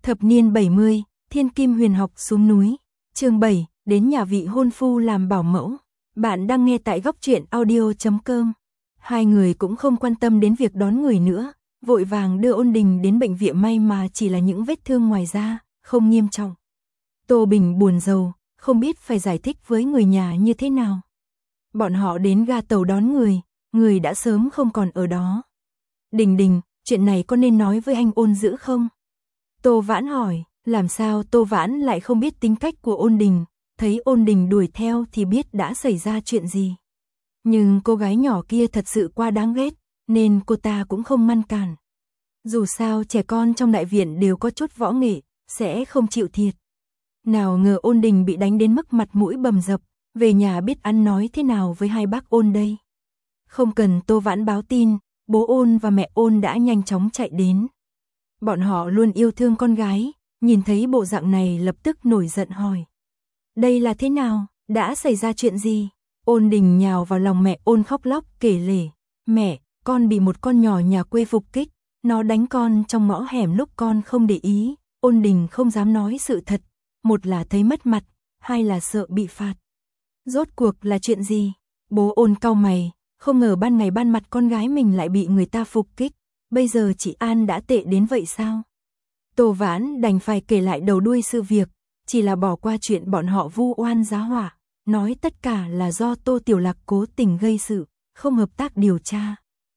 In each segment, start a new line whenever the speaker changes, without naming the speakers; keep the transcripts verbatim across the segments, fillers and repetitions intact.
Thập niên bảy mươi, Thiên Kim Huyền học xuống núi. Chương bảy, đến nhà vị hôn phu làm bảo mẫu. Bạn đang nghe tại góc truyện audio chấm com. Hai người cũng không quan tâm đến việc đón người nữa, vội vàng đưa Ôn Đình đến bệnh viện, may mà chỉ là những vết thương ngoài da, không nghiêm trọng. Tô Bình buồn rầu, không biết phải giải thích với người nhà như thế nào. Bọn họ đến ga tàu đón người, người đã sớm không còn ở đó. Đình Đình, chuyện này có nên nói với anh Ôn Dữ không? Tô Vãn hỏi, làm sao Tô Vãn lại không biết tính cách của Ôn Đình, thấy Ôn Đình đuổi theo thì biết đã xảy ra chuyện gì. Nhưng cô gái nhỏ kia thật sự quá đáng ghét, nên cô ta cũng không ngăn cản. Dù sao trẻ con trong đại viện đều có chút võ nghệ, sẽ không chịu thiệt. Nào ngờ Ôn Đình bị đánh đến mức mặt mũi bầm dập, về nhà biết ăn nói thế nào với hai bác Ôn đây. Không cần Tô Vãn báo tin, bố Ôn và mẹ Ôn đã nhanh chóng chạy đến. Bọn họ luôn yêu thương con gái, nhìn thấy bộ dạng này lập tức nổi giận hỏi. Đây là thế nào, đã xảy ra chuyện gì? Ôn Đình nhào vào lòng mẹ Ôn khóc lóc kể lể. Mẹ, con bị một con nhỏ nhà quê phục kích, nó đánh con trong ngõ hẻm lúc con không để ý. Ôn Đình không dám nói sự thật, một là thấy mất mặt, hai là sợ bị phạt. Rốt cuộc là chuyện gì? Bố Ôn cau mày, không ngờ ban ngày ban mặt con gái mình lại bị người ta phục kích. Bây giờ chị An đã tệ đến vậy sao? Tô Vãn đành phải kể lại đầu đuôi sự việc, chỉ là bỏ qua chuyện bọn họ vu oan giá họa, nói tất cả là do Tô Tiểu Lạc cố tình gây sự, không hợp tác điều tra.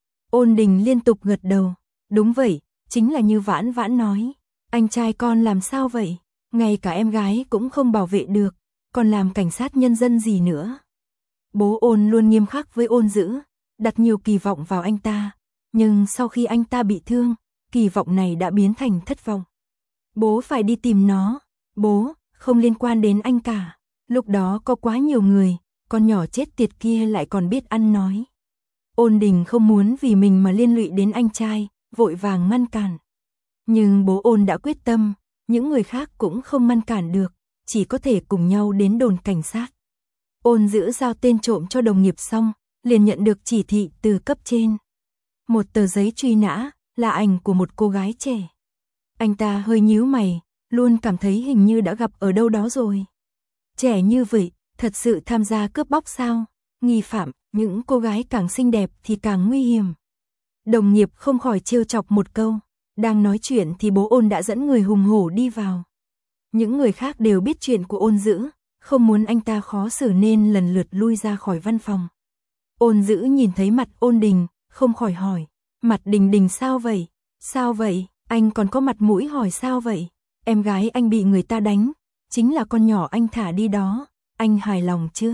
Ôn Đình liên tục gật đầu, đúng vậy, chính là như Vãn Vãn nói. Anh trai con làm sao vậy? Ngay cả em gái cũng không bảo vệ được, còn làm cảnh sát nhân dân gì nữa? Bố Ôn luôn nghiêm khắc với Ôn Dữ, đặt nhiều kỳ vọng vào anh ta. Nhưng sau khi anh ta bị thương, kỳ vọng này đã biến thành thất vọng. Bố phải đi tìm nó. Bố, không liên quan đến anh cả. Lúc đó có quá nhiều người, con nhỏ chết tiệt kia lại còn biết ăn nói. Ôn Đình không muốn vì mình mà liên lụy đến anh trai, vội vàng ngăn cản. Nhưng bố Ôn đã quyết tâm, những người khác cũng không ngăn cản được, chỉ có thể cùng nhau đến đồn cảnh sát. Ôn Dữ giao tên trộm cho đồng nghiệp xong, liền nhận được chỉ thị từ cấp trên. Một tờ giấy truy nã, là ảnh của một cô gái trẻ. Anh ta hơi nhíu mày, luôn cảm thấy hình như đã gặp ở đâu đó rồi. Trẻ như vậy, thật sự tham gia cướp bóc sao? Nghi phạm, những cô gái càng xinh đẹp thì càng nguy hiểm. Đồng nghiệp không khỏi trêu chọc một câu. Đang nói chuyện thì bố Ôn đã dẫn người hùng hổ đi vào. Những người khác đều biết chuyện của Ôn Dữ, không muốn anh ta khó xử nên lần lượt lui ra khỏi văn phòng. Ôn Dữ nhìn thấy mặt Ôn Đình, không khỏi hỏi, mặt Đình Đình sao vậy? Sao vậy? Anh còn có mặt mũi hỏi sao vậy? Em gái anh bị người ta đánh, chính là con nhỏ anh thả đi đó, anh hài lòng chưa?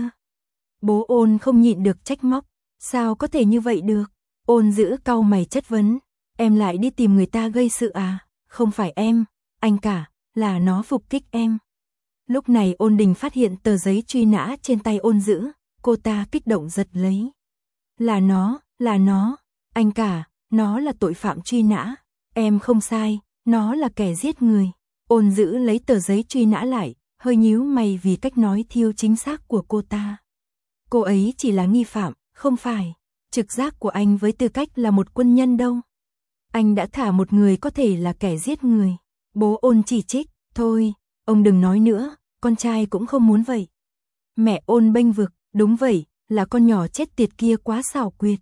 Bố Ôn không nhịn được trách móc, sao có thể như vậy được? Ôn Dữ cau mày chất vấn, em lại đi tìm người ta gây sự à? Không phải em, anh cả, là nó phục kích em. Lúc này Ôn Đình phát hiện tờ giấy truy nã trên tay Ôn Dữ, cô ta kích động giật lấy. Là nó, là nó, anh cả, nó là tội phạm truy nã, em không sai, nó là kẻ giết người. Ôn Dữ lấy tờ giấy truy nã lại, hơi nhíu mày vì cách nói thiếu chính xác của cô ta. Cô ấy chỉ là nghi phạm, không phải, trực giác của anh với tư cách là một quân nhân đâu. Anh đã thả một người có thể là kẻ giết người. Bố Ôn chỉ trích, thôi, ông đừng nói nữa, con trai cũng không muốn vậy. Mẹ Ôn bênh vực, đúng vậy, là con nhỏ chết tiệt kia quá xảo quyệt.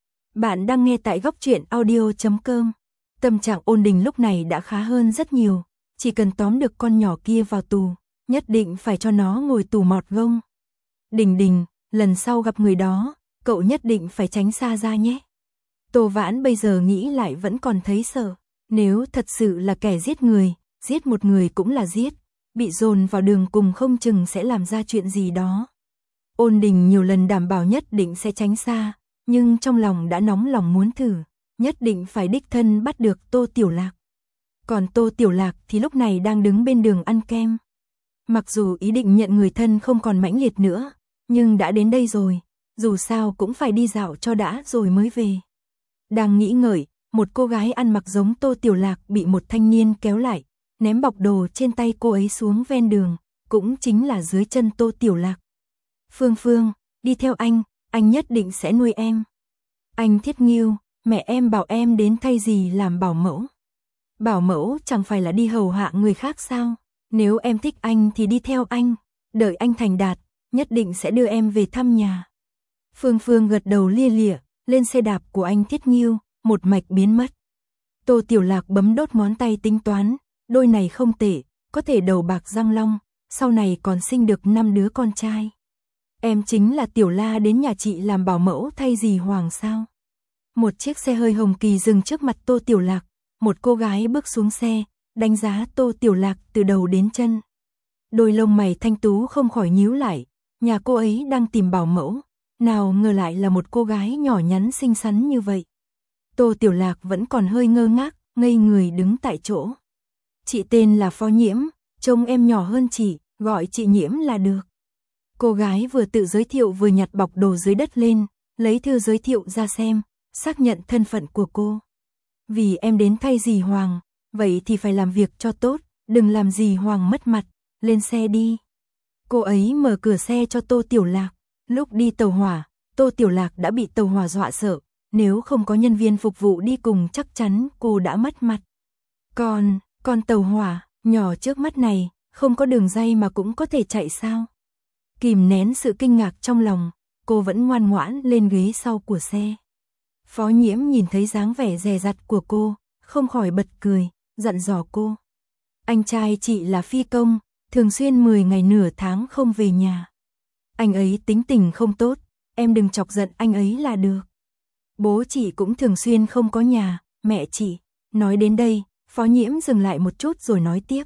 Bạn đang nghe tại góc truyện audio chấm com. Tâm trạng Ôn Đình lúc này đã khá hơn rất nhiều, chỉ cần tóm được con nhỏ kia vào tù, nhất định phải cho nó ngồi tù mọt gông. Đình Đình, lần sau gặp người đó, cậu nhất định phải tránh xa ra nhé. Tô Vãn bây giờ nghĩ lại vẫn còn thấy sợ, nếu thật sự là kẻ giết người, giết một người cũng là giết, bị dồn vào đường cùng không chừng sẽ làm ra chuyện gì đó. Ôn Đình nhiều lần đảm bảo nhất định sẽ tránh xa, nhưng trong lòng đã nóng lòng muốn thử, nhất định phải đích thân bắt được Tô Tiểu Lạc. Còn Tô Tiểu Lạc thì lúc này đang đứng bên đường ăn kem. Mặc dù ý định nhận người thân không còn mãnh liệt nữa, nhưng đã đến đây rồi, dù sao cũng phải đi dạo cho đã rồi mới về. Đang nghĩ ngợi, một cô gái ăn mặc giống Tô Tiểu Lạc bị một thanh niên kéo lại, ném bọc đồ trên tay cô ấy xuống ven đường, cũng chính là dưới chân Tô Tiểu Lạc. Phương Phương, đi theo anh, anh nhất định sẽ nuôi em. Anh Thiết Nghiêu, mẹ em bảo em đến thay dì làm bảo mẫu. Bảo mẫu chẳng phải là đi hầu hạ người khác sao? Nếu em thích anh thì đi theo anh, đợi anh thành đạt, nhất định sẽ đưa em về thăm nhà. Phương Phương gật đầu lia lịa, lên xe đạp của anh Thiết Nghiêu, một mạch biến mất. Tô Tiểu Lạc bấm đốt ngón tay tính toán, đôi này không tệ, có thể đầu bạc răng long, sau này còn sinh được năm đứa con trai. Em chính là Tiểu La đến nhà chị làm bảo mẫu thay dì Hoàng sao? Một chiếc xe hơi hồng kỳ dừng trước mặt Tô Tiểu Lạc, một cô gái bước xuống xe, đánh giá Tô Tiểu Lạc từ đầu đến chân. Đôi lông mày thanh tú không khỏi nhíu lại, nhà cô ấy đang tìm bảo mẫu, nào ngờ lại là một cô gái nhỏ nhắn xinh xắn như vậy. Tô Tiểu Lạc vẫn còn hơi ngơ ngác, ngây người đứng tại chỗ. Chị tên là Phó Nhiễm, trông em nhỏ hơn chị, gọi chị Nhiễm là được. Cô gái vừa tự giới thiệu vừa nhặt bọc đồ dưới đất lên, lấy thư giới thiệu ra xem, xác nhận thân phận của cô. Vì em đến thay dì Hoàng, vậy thì phải làm việc cho tốt, đừng làm dì Hoàng mất mặt, lên xe đi. Cô ấy mở cửa xe cho Tô Tiểu Lạc, lúc đi tàu hỏa, Tô Tiểu Lạc đã bị tàu hỏa dọa sợ, nếu không có nhân viên phục vụ đi cùng chắc chắn cô đã mất mặt. Còn, còn tàu hỏa, nhỏ trước mắt này, không có đường ray mà cũng có thể chạy sao? Kìm nén sự kinh ngạc trong lòng, cô vẫn ngoan ngoãn lên ghế sau của xe. Phó Nhiễm nhìn thấy dáng vẻ dè dặt của cô, không khỏi bật cười, dặn dò cô. Anh trai chị là phi công, thường xuyên mười ngày nửa tháng không về nhà. Anh ấy tính tình không tốt, em đừng chọc giận anh ấy là được. Bố chị cũng thường xuyên không có nhà, mẹ chị. Nói đến đây, Phó Nhiễm dừng lại một chút rồi nói tiếp.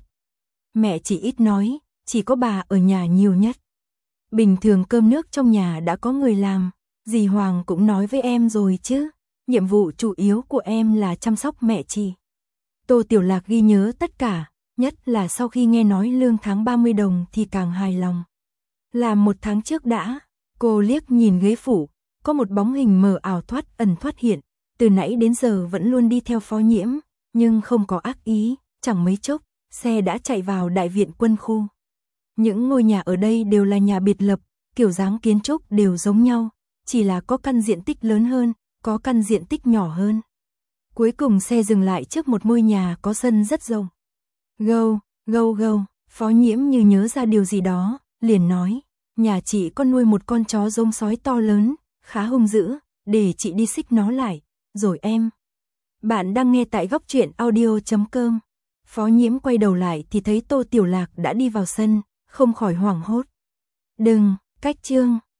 Mẹ chị ít nói, chỉ có bà ở nhà nhiều nhất. Bình thường cơm nước trong nhà đã có người làm, dì Hoàng cũng nói với em rồi chứ. Nhiệm vụ chủ yếu của em là chăm sóc mẹ chị. Tô Tiểu Lạc ghi nhớ tất cả, nhất là sau khi nghe nói lương tháng ba mươi đồng thì càng hài lòng. Làm một tháng trước đã, cô liếc nhìn ghế phủ, có một bóng hình mờ ảo thoát ẩn thoát hiện, từ nãy đến giờ vẫn luôn đi theo Phó Nhiễm, nhưng không có ác ý, chẳng mấy chốc, xe đã chạy vào đại viện quân khu. Những ngôi nhà ở đây đều là nhà biệt lập, kiểu dáng kiến trúc đều giống nhau, chỉ là có căn diện tích lớn hơn, có căn diện tích nhỏ hơn. Cuối cùng xe dừng lại trước một ngôi nhà có sân rất rộng. Gâu, gâu gâu, Phó Nhiễm như nhớ ra điều gì đó, liền nói, nhà chị có nuôi một con chó giống sói to lớn, khá hung dữ, để chị đi xích nó lại, rồi em. Bạn đang nghe tại góc truyện audio chấm com. Phó Nhiễm quay đầu lại thì thấy Tô Tiểu Lạc đã đi vào sân, không khỏi hoảng hốt. Đừng, cách chương.